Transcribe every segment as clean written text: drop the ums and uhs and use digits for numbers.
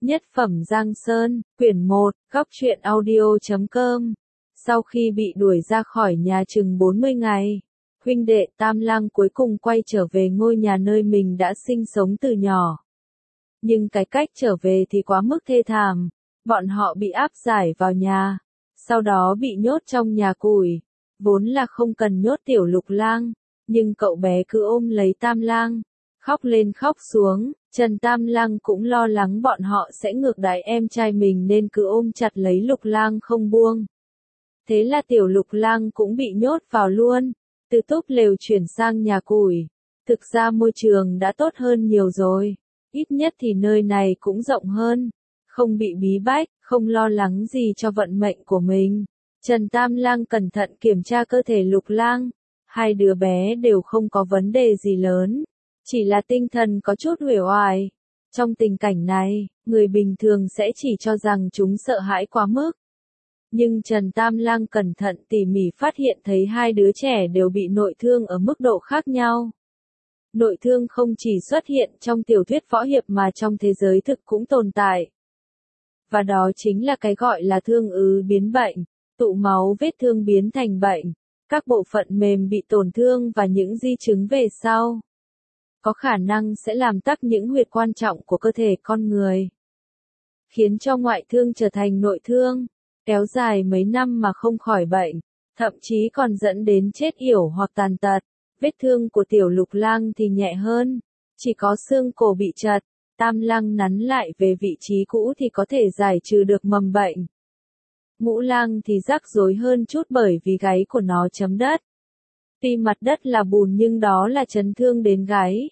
Nhất phẩm Giang Sơn, quyển 1, góc truyện audio.com. Sau khi bị đuổi ra khỏi nhà chừng 40 ngày, huynh đệ Tam Lang cuối cùng quay trở về ngôi nhà nơi mình đã sinh sống từ nhỏ. Nhưng cái cách trở về thì quá mức thê thảm, bọn họ bị áp giải vào nhà, sau đó bị nhốt trong nhà củi. Vốn là không cần nhốt Tiểu Lục Lang, nhưng cậu bé cứ ôm lấy Tam Lang, khóc lên khóc xuống. Trần Tam Lang cũng lo lắng bọn họ sẽ ngược đãi em trai mình nên cứ ôm chặt lấy Lục Lang không buông. Thế là Tiểu Lục Lang cũng bị nhốt vào luôn, từ túp lều chuyển sang nhà củi. Thực ra môi trường đã tốt hơn nhiều rồi, ít nhất thì nơi này cũng rộng hơn, không bị bí bách, không lo lắng gì cho vận mệnh của mình. Trần Tam Lang cẩn thận kiểm tra cơ thể Lục Lang, hai đứa bé đều không có vấn đề gì lớn, chỉ là tinh thần có chút uể oải. Trong tình cảnh này, người bình thường sẽ chỉ cho rằng chúng sợ hãi quá mức. Nhưng Trần Tam Lang cẩn thận tỉ mỉ phát hiện thấy hai đứa trẻ đều bị nội thương ở mức độ khác nhau. Nội thương không chỉ xuất hiện trong tiểu thuyết võ hiệp mà trong thế giới thực cũng tồn tại. Và đó chính là cái gọi là thương biến bệnh, tụ máu vết thương biến thành bệnh, các bộ phận mềm bị tổn thương và những di chứng về sau có khả năng sẽ làm tắc những huyệt quan trọng của cơ thể con người, khiến cho ngoại thương trở thành nội thương, kéo dài mấy năm mà không khỏi bệnh, thậm chí còn dẫn đến chết yểu hoặc tàn tật. Vết thương của Tiểu Lục Lang thì nhẹ hơn, chỉ có xương cổ bị chật, Tam Lang nắn lại về vị trí cũ thì có thể giải trừ được mầm bệnh. Ngũ Lang thì rắc rối hơn chút bởi vì gáy của nó chấm đất. Tuy mặt đất là bùn nhưng đó là chấn thương đến gáy,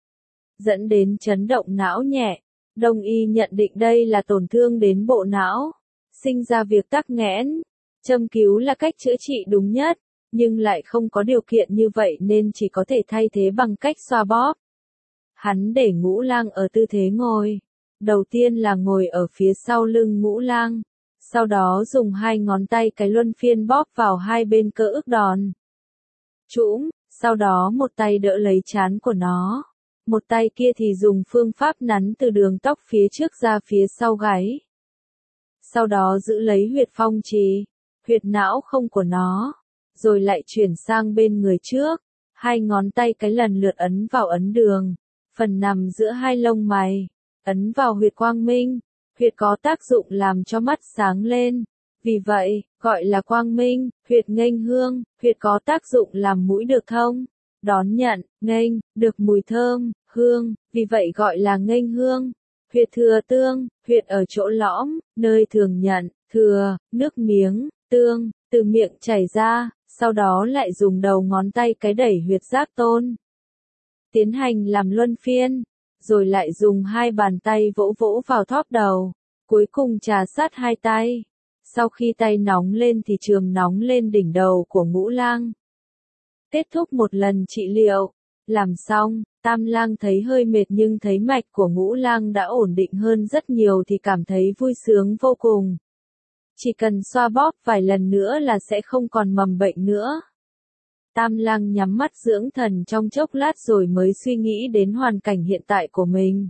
dẫn đến chấn động não nhẹ. Đông y nhận định đây là tổn thương đến bộ não, sinh ra việc tắc nghẽn. Châm cứu là cách chữa trị đúng nhất, nhưng lại không có điều kiện như vậy nên chỉ có thể thay thế bằng cách xoa bóp. Hắn để Ngũ Lang ở tư thế ngồi. Đầu tiên là ngồi ở phía sau lưng Ngũ Lang, sau đó dùng hai ngón tay cái luân phiên bóp vào hai bên cơ ức đòn trũng, sau đó một tay đỡ lấy trán của nó, một tay kia thì dùng phương pháp nắn từ đường tóc phía trước ra phía sau gáy. Sau đó giữ lấy huyệt phong trì, huyệt não không của nó, rồi lại chuyển sang bên người trước, hai ngón tay cái lần lượt ấn vào ấn đường, phần nằm giữa hai lông mày, ấn vào huyệt quang minh, huyệt có tác dụng làm cho mắt sáng lên. Vì vậy, gọi là quang minh. Huyệt nghênh hương, huyệt có tác dụng làm mũi được thông, đón nhận, nghênh, được mùi thơm, hương, vì vậy gọi là nghênh hương. Huyệt thừa tương, huyệt ở chỗ lõm, nơi thường nhận, thừa, nước miếng, tương, từ miệng chảy ra, sau đó lại dùng đầu ngón tay cái đẩy huyệt giác tôn. Tiến hành làm luân phiên, rồi lại dùng hai bàn tay vỗ vỗ vào thóp đầu, cuối cùng trà sát hai tay. Sau khi tay nóng lên thì chườm nóng lên đỉnh đầu của Ngũ Lang. Kết thúc một lần trị liệu, làm xong, Tam Lang thấy hơi mệt nhưng thấy mạch của Ngũ Lang đã ổn định hơn rất nhiều thì cảm thấy vui sướng vô cùng. Chỉ cần xoa bóp vài lần nữa là sẽ không còn mầm bệnh nữa. Tam Lang nhắm mắt dưỡng thần trong chốc lát rồi mới suy nghĩ đến hoàn cảnh hiện tại của mình.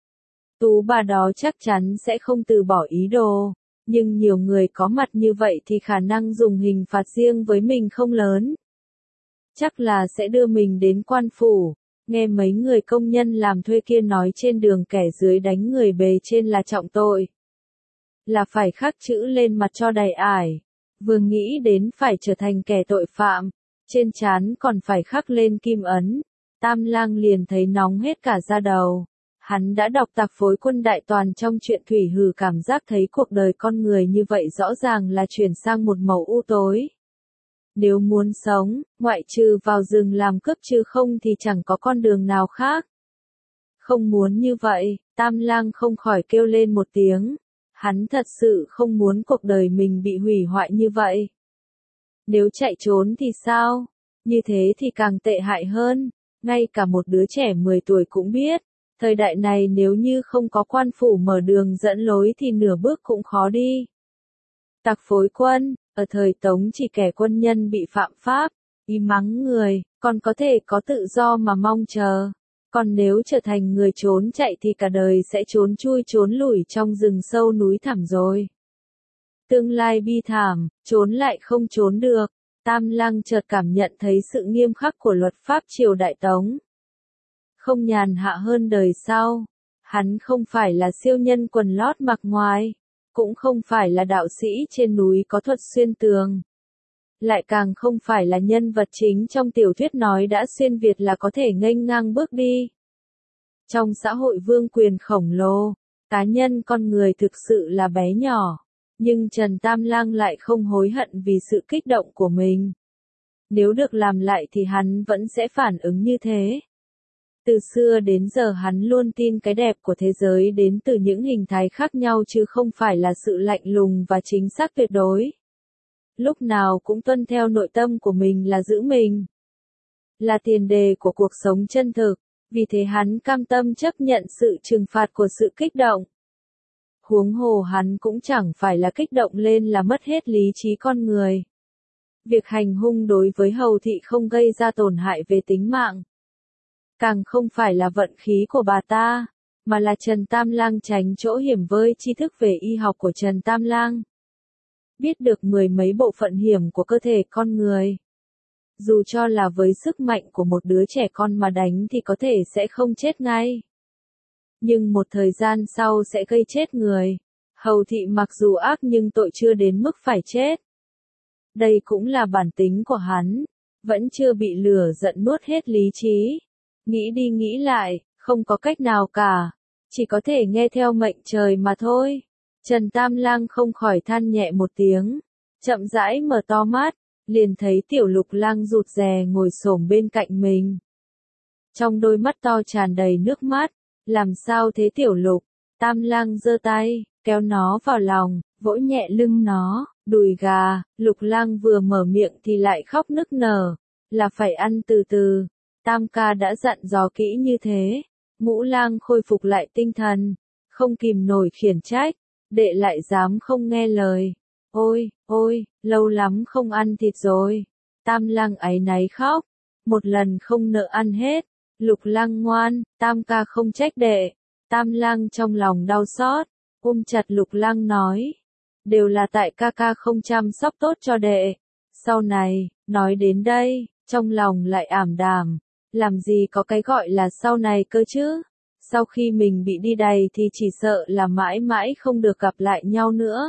Tú bà đó chắc chắn sẽ không từ bỏ ý đồ, nhưng nhiều người có mặt như vậy thì khả năng dùng hình phạt riêng với mình không lớn. Chắc là sẽ đưa mình đến quan phủ. Nghe mấy người công nhân làm thuê kia nói trên đường kẻ dưới đánh người bề trên là trọng tội, là phải khắc chữ lên mặt cho đầy ải. Vừa nghĩ đến phải trở thành kẻ tội phạm, trên trán còn phải khắc lên kim ấn, Tam Lang liền thấy nóng hết cả da đầu. Hắn đã đọc Tạp Phối Quân Đại Toàn trong truyện Thủy Hử, cảm giác thấy cuộc đời con người như vậy rõ ràng là chuyển sang một màu u tối. Nếu muốn sống, ngoại trừ vào rừng làm cướp chứ không thì chẳng có con đường nào khác. Không muốn như vậy, Tam Lang không khỏi kêu lên một tiếng. Hắn thật sự không muốn cuộc đời mình bị hủy hoại như vậy. Nếu chạy trốn thì sao? Như thế thì càng tệ hại hơn. Ngay cả một đứa trẻ 10 tuổi cũng biết. Thời đại này nếu như không có quan phủ mở đường dẫn lối thì nửa bước cũng khó đi. Tặc phối quân, ở thời Tống chỉ kẻ quân nhân bị phạm pháp, ý mắng người, còn có thể có tự do mà mong chờ. Còn nếu trở thành người trốn chạy thì cả đời sẽ trốn chui trốn lủi trong rừng sâu núi thẳm rồi. Tương lai bi thảm, trốn lại không trốn được. Tam Lăng chợt cảm nhận thấy sự nghiêm khắc của luật pháp triều Đại Tống. Không nhàn hạ hơn đời sau. Hắn không phải là siêu nhân quần lót mặc ngoài, cũng không phải là đạo sĩ trên núi có thuật xuyên tường. Lại càng không phải là nhân vật chính trong tiểu thuyết nói đã xuyên Việt là có thể nghênh ngang bước đi. Trong xã hội vương quyền khổng lồ, cá nhân con người thực sự là bé nhỏ. Nhưng Trần Tam Lang lại không hối hận vì sự kích động của mình. Nếu được làm lại thì hắn vẫn sẽ phản ứng như thế. Từ xưa đến giờ hắn luôn tin cái đẹp của thế giới đến từ những hình thái khác nhau chứ không phải là sự lạnh lùng và chính xác tuyệt đối. Lúc nào cũng tuân theo nội tâm của mình là giữ mình. Là tiền đề của cuộc sống chân thực, vì thế hắn cam tâm chấp nhận sự trừng phạt của sự kích động. Huống hồ hắn cũng chẳng phải là kích động lên là mất hết lý trí con người. Việc hành hung đối với hầu thị không gây ra tổn hại về tính mạng. Càng không phải là vận khí của bà ta, mà là Trần Tam Lang tránh chỗ hiểm với tri thức về y học của Trần Tam Lang. Biết được mười mấy bộ phận hiểm của cơ thể con người. Dù cho là với sức mạnh của một đứa trẻ con mà đánh thì có thể sẽ không chết ngay. Nhưng một thời gian sau sẽ gây chết người. Hầu thị mặc dù ác nhưng tội chưa đến mức phải chết. Đây cũng là bản tính của hắn, vẫn chưa bị lửa giận nuốt hết lý trí. Nghĩ đi nghĩ lại, không có cách nào cả, chỉ có thể nghe theo mệnh trời mà thôi. Trần Tam Lang không khỏi than nhẹ một tiếng, chậm rãi mở to mắt, liền thấy Tiểu Lục Lang rụt rè ngồi xổm bên cạnh mình. Trong đôi mắt to tràn đầy nước mắt, làm sao thế Tiểu Lục? Tam Lang giơ tay, kéo nó vào lòng, vỗ nhẹ lưng nó, đùi gà. Lục Lang vừa mở miệng thì lại khóc nức nở, là phải ăn từ từ. Tam ca đã dặn dò kỹ như thế. Ngũ Lang khôi phục lại tinh thần, không kìm nổi khiển trách, đệ lại dám không nghe lời. Ôi, ôi, lâu lắm không ăn thịt rồi. Tam Lang áy náy khóc, một lần không nỡ ăn hết. Lục Lang ngoan, Tam ca không trách đệ. Tam Lang trong lòng đau xót, ôm chặt Lục Lang nói, đều là tại ca ca không chăm sóc tốt cho đệ. Sau này, nói đến đây, trong lòng lại ảm đạm, làm gì có cái gọi là sau này cơ chứ? Sau khi mình bị đi đày thì chỉ sợ là mãi mãi không được gặp lại nhau nữa.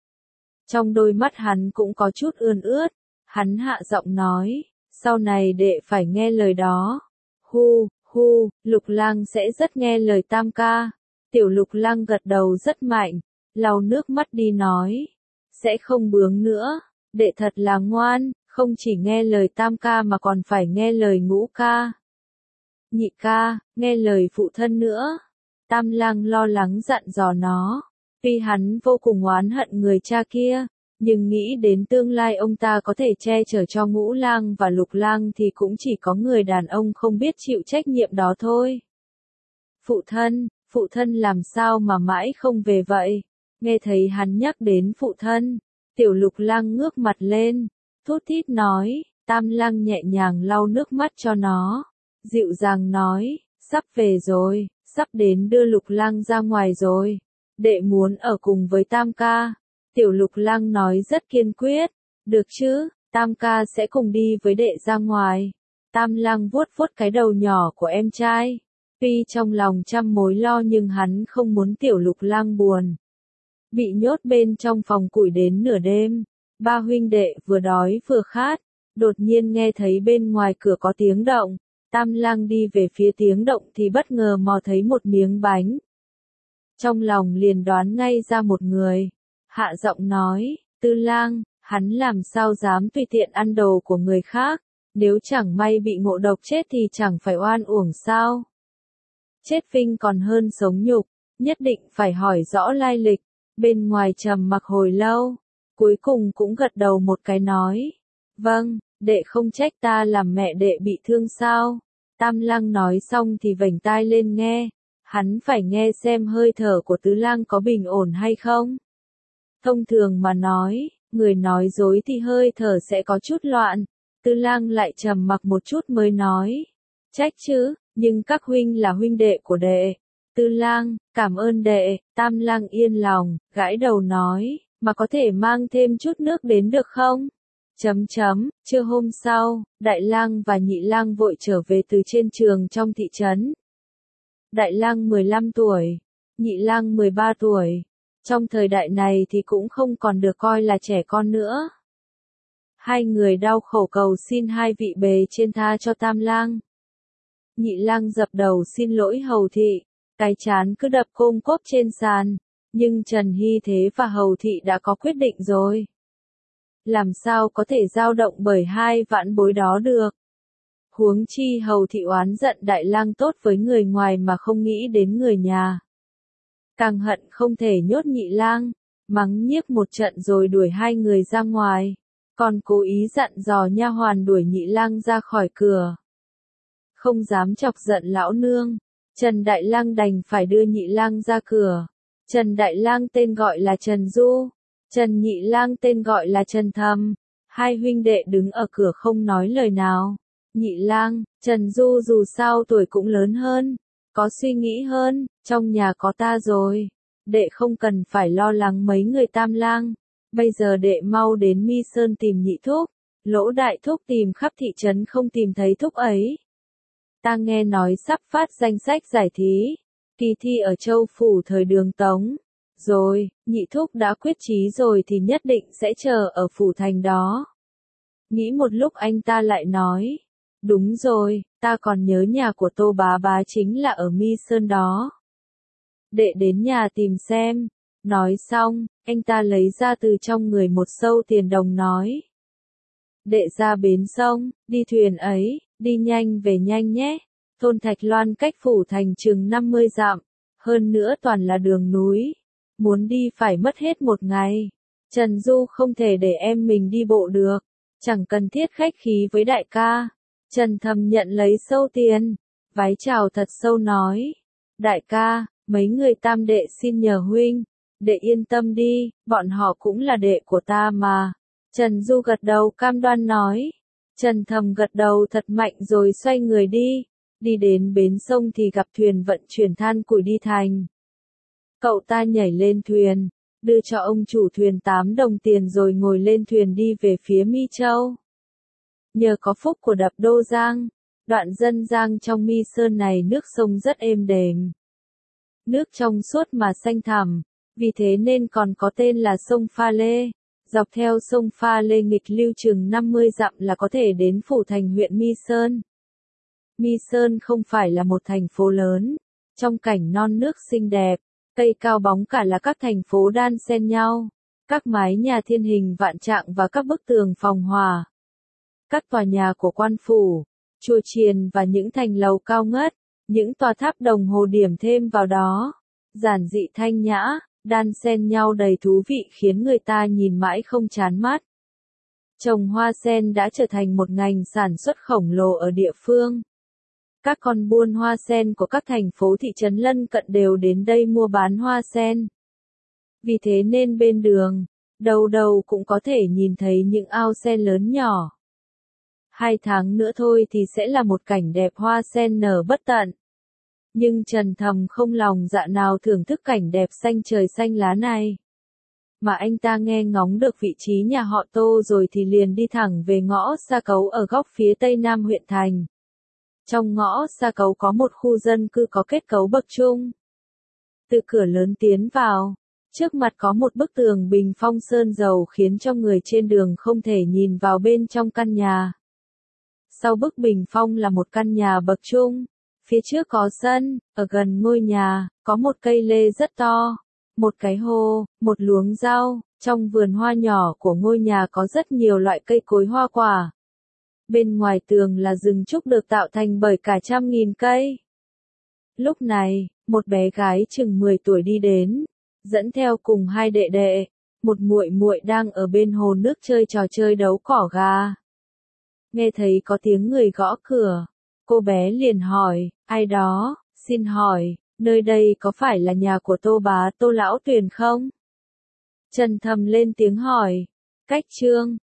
Trong đôi mắt hắn cũng có chút ươn ướt, hắn hạ giọng nói, sau này đệ phải nghe lời đó. Hu, hu, Lục Lang sẽ rất nghe lời Tam ca. Tiểu Lục Lang gật đầu rất mạnh, lau nước mắt đi nói, sẽ không bướng nữa, đệ thật là ngoan, không chỉ nghe lời Tam ca mà còn phải nghe lời Ngũ ca. Nhị ca, nghe lời phụ thân nữa. Tam Lang lo lắng dặn dò nó, tuy hắn vô cùng oán hận người cha kia, nhưng nghĩ đến tương lai ông ta có thể che chở cho Ngũ Lang và Lục Lang thì cũng chỉ có người đàn ông không biết chịu trách nhiệm đó thôi. Phụ thân làm sao mà mãi không về vậy? Nghe thấy hắn nhắc đến phụ thân, Tiểu Lục Lang ngước mặt lên, thút thít nói. Tam Lang nhẹ nhàng lau nước mắt cho nó, dịu dàng nói, sắp về rồi, sắp đến đưa Lục Lang ra ngoài rồi. Đệ muốn ở cùng với Tam ca. Tiểu Lục Lang nói rất kiên quyết, được chứ, Tam ca sẽ cùng đi với đệ ra ngoài. Tam Lang vuốt vuốt cái đầu nhỏ của em trai. Tuy trong lòng trăm mối lo nhưng hắn không muốn Tiểu Lục Lang buồn. Bị nhốt bên trong phòng củi đến nửa đêm, ba huynh đệ vừa đói vừa khát, đột nhiên nghe thấy bên ngoài cửa có tiếng động. Tam Lang đi về phía tiếng động thì bất ngờ mò thấy một miếng bánh. Trong lòng liền đoán ngay ra một người, hạ giọng nói, Tư Lang, hắn làm sao dám tùy tiện ăn đồ của người khác, nếu chẳng may bị ngộ độc chết thì chẳng phải oan uổng sao? Chết vinh còn hơn sống nhục, nhất định phải hỏi rõ lai lịch. Bên ngoài trầm mặc hồi lâu, cuối cùng cũng gật đầu một cái nói, vâng, đệ không trách ta làm mẹ đệ bị thương sao? Tam Lang nói xong thì vểnh tai lên nghe, hắn phải nghe xem hơi thở của Tứ Lang có bình ổn hay không. Thông thường mà nói, người nói dối thì hơi thở sẽ có chút loạn. Tứ Lang lại trầm mặc một chút mới nói, trách chứ, nhưng các huynh là huynh đệ của đệ. Tư lang, cảm ơn đệ, Tam lang yên lòng, gãi đầu nói, mà có thể mang thêm chút nước đến được không? Trưa hôm sau, Đại lang và Nhị lang vội trở về từ trên trường trong thị trấn. Đại lang 15 tuổi, Nhị lang 13 tuổi. Trong thời đại này thì cũng không còn được coi là trẻ con nữa. Hai người đau khổ cầu xin hai vị bề trên tha cho Tam lang. Nhị lang dập đầu xin lỗi hầu thị, cái trán cứ đập côm cốp trên sàn, nhưng Trần Hy Thế và hầu thị đã có quyết định rồi. Làm sao có thể dao động bởi hai vãn bối đó được. Huống chi hầu thị oán giận Đại lang tốt với người ngoài mà không nghĩ đến người nhà. Càng hận không thể nhốt Nhị lang, mắng nhiếc một trận rồi đuổi hai người ra ngoài, còn cố ý dặn dò nha hoàn đuổi Nhị lang ra khỏi cửa. Không dám chọc giận lão nương, Trần Đại lang đành phải đưa Nhị lang ra cửa. Trần Đại lang tên gọi là Trần Du, Trần Nhị lang tên gọi là Trần Thâm. Hai huynh đệ đứng ở cửa không nói lời nào. Nhị lang, Trần Du dù sao tuổi cũng lớn hơn, có suy nghĩ hơn, trong nhà có ta rồi, đệ không cần phải lo lắng mấy người Tam lang. Bây giờ đệ mau đến Mi Sơn tìm Nhị thúc. Lỗ đại thúc tìm khắp thị trấn không tìm thấy thúc ấy. Ta nghe nói sắp phát danh sách giải thí, kỳ thi ở Châu Phủ thời Đường Tống. Rồi, Nhị thúc đã quyết chí rồi thì nhất định sẽ chờ ở phủ thành đó. Nghĩ một lúc anh ta lại nói, đúng rồi, ta còn nhớ nhà của Tô bá bá chính là ở Mi Sơn đó. Đệ đến nhà tìm xem. Nói xong, anh ta lấy ra từ trong người một sâu tiền đồng nói. Đệ ra bến sông, đi thuyền ấy, đi nhanh về nhanh nhé. Thôn Thạch Loan cách phủ thành chừng 50 dặm, hơn nữa toàn là đường núi. Muốn đi phải mất hết một ngày. Trần Du không thể để em mình đi bộ được, chẳng cần thiết khách khí với đại ca. Trần Thâm nhận lấy sâu tiền, vái chào thật sâu nói. Đại ca, mấy người Tam đệ xin nhờ huynh, đệ yên tâm đi, bọn họ cũng là đệ của ta mà. Trần Du gật đầu cam đoan nói. Trần Thâm gật đầu thật mạnh rồi xoay người đi. Đi đến bến sông thì gặp thuyền vận chuyển than củi đi thành. Cậu ta nhảy lên thuyền, đưa cho ông chủ thuyền 8 đồng tiền rồi ngồi lên thuyền đi về phía Mi Châu. Nhờ có phúc của đập Đô Giang, đoạn dân Giang trong Mi Sơn này nước sông rất êm đềm. Nước trong suốt mà xanh thẳm, vì thế nên còn có tên là sông Pha Lê. Dọc theo sông Pha Lê nghịch lưu chừng 50 dặm là có thể đến phủ thành huyện Mi Sơn. Mi Sơn không phải là một thành phố lớn, trong cảnh non nước xinh đẹp, cây cao bóng cả là các thành phố đan xen nhau, các mái nhà thiên hình vạn trạng và các bức tường phòng hòa. Các tòa nhà của quan phủ, chùa chiền và những thành lầu cao ngất, những tòa tháp đồng hồ điểm thêm vào đó, giản dị thanh nhã, đan xen nhau đầy thú vị khiến người ta nhìn mãi không chán mắt. Trồng hoa sen đã trở thành một ngành sản xuất khổng lồ ở địa phương. Các con buôn hoa sen của các thành phố thị trấn lân cận đều đến đây mua bán hoa sen. Vì thế nên bên đường, đầu đầu cũng có thể nhìn thấy những ao sen lớn nhỏ. 2 tháng nữa thôi thì sẽ là một cảnh đẹp hoa sen nở bất tận. Nhưng Trần Thầm không lòng dạ nào thưởng thức cảnh đẹp xanh trời xanh lá này. Mà anh ta nghe ngóng được vị trí nhà họ Tô rồi thì liền đi thẳng về ngõ Sa Cấu ở góc phía tây nam huyện thành. Trong ngõ Sa Cấu có một khu dân cư có kết cấu bậc trung. Từ cửa lớn tiến vào, trước mặt có một bức tường bình phong sơn dầu khiến cho người trên đường không thể nhìn vào bên trong căn nhà. Sau bức bình phong là một căn nhà bậc trung, phía trước có sân, ở gần ngôi nhà, có một cây lê rất to, một cái hồ, một luống rau, trong vườn hoa nhỏ của ngôi nhà có rất nhiều loại cây cối hoa quả. Bên ngoài tường là rừng trúc được tạo thành bởi cả trăm nghìn cây. Lúc này, một bé gái chừng 10 tuổi đi đến, dẫn theo cùng 2 đệ đệ, một muội muội đang ở bên hồ nước chơi trò chơi đấu cỏ gà. Nghe thấy có tiếng người gõ cửa, cô bé liền hỏi, ai đó, xin hỏi, nơi đây có phải là nhà của Tô bá Tô lão Tuyền không? Trần Thầm lên tiếng hỏi, cách Trương,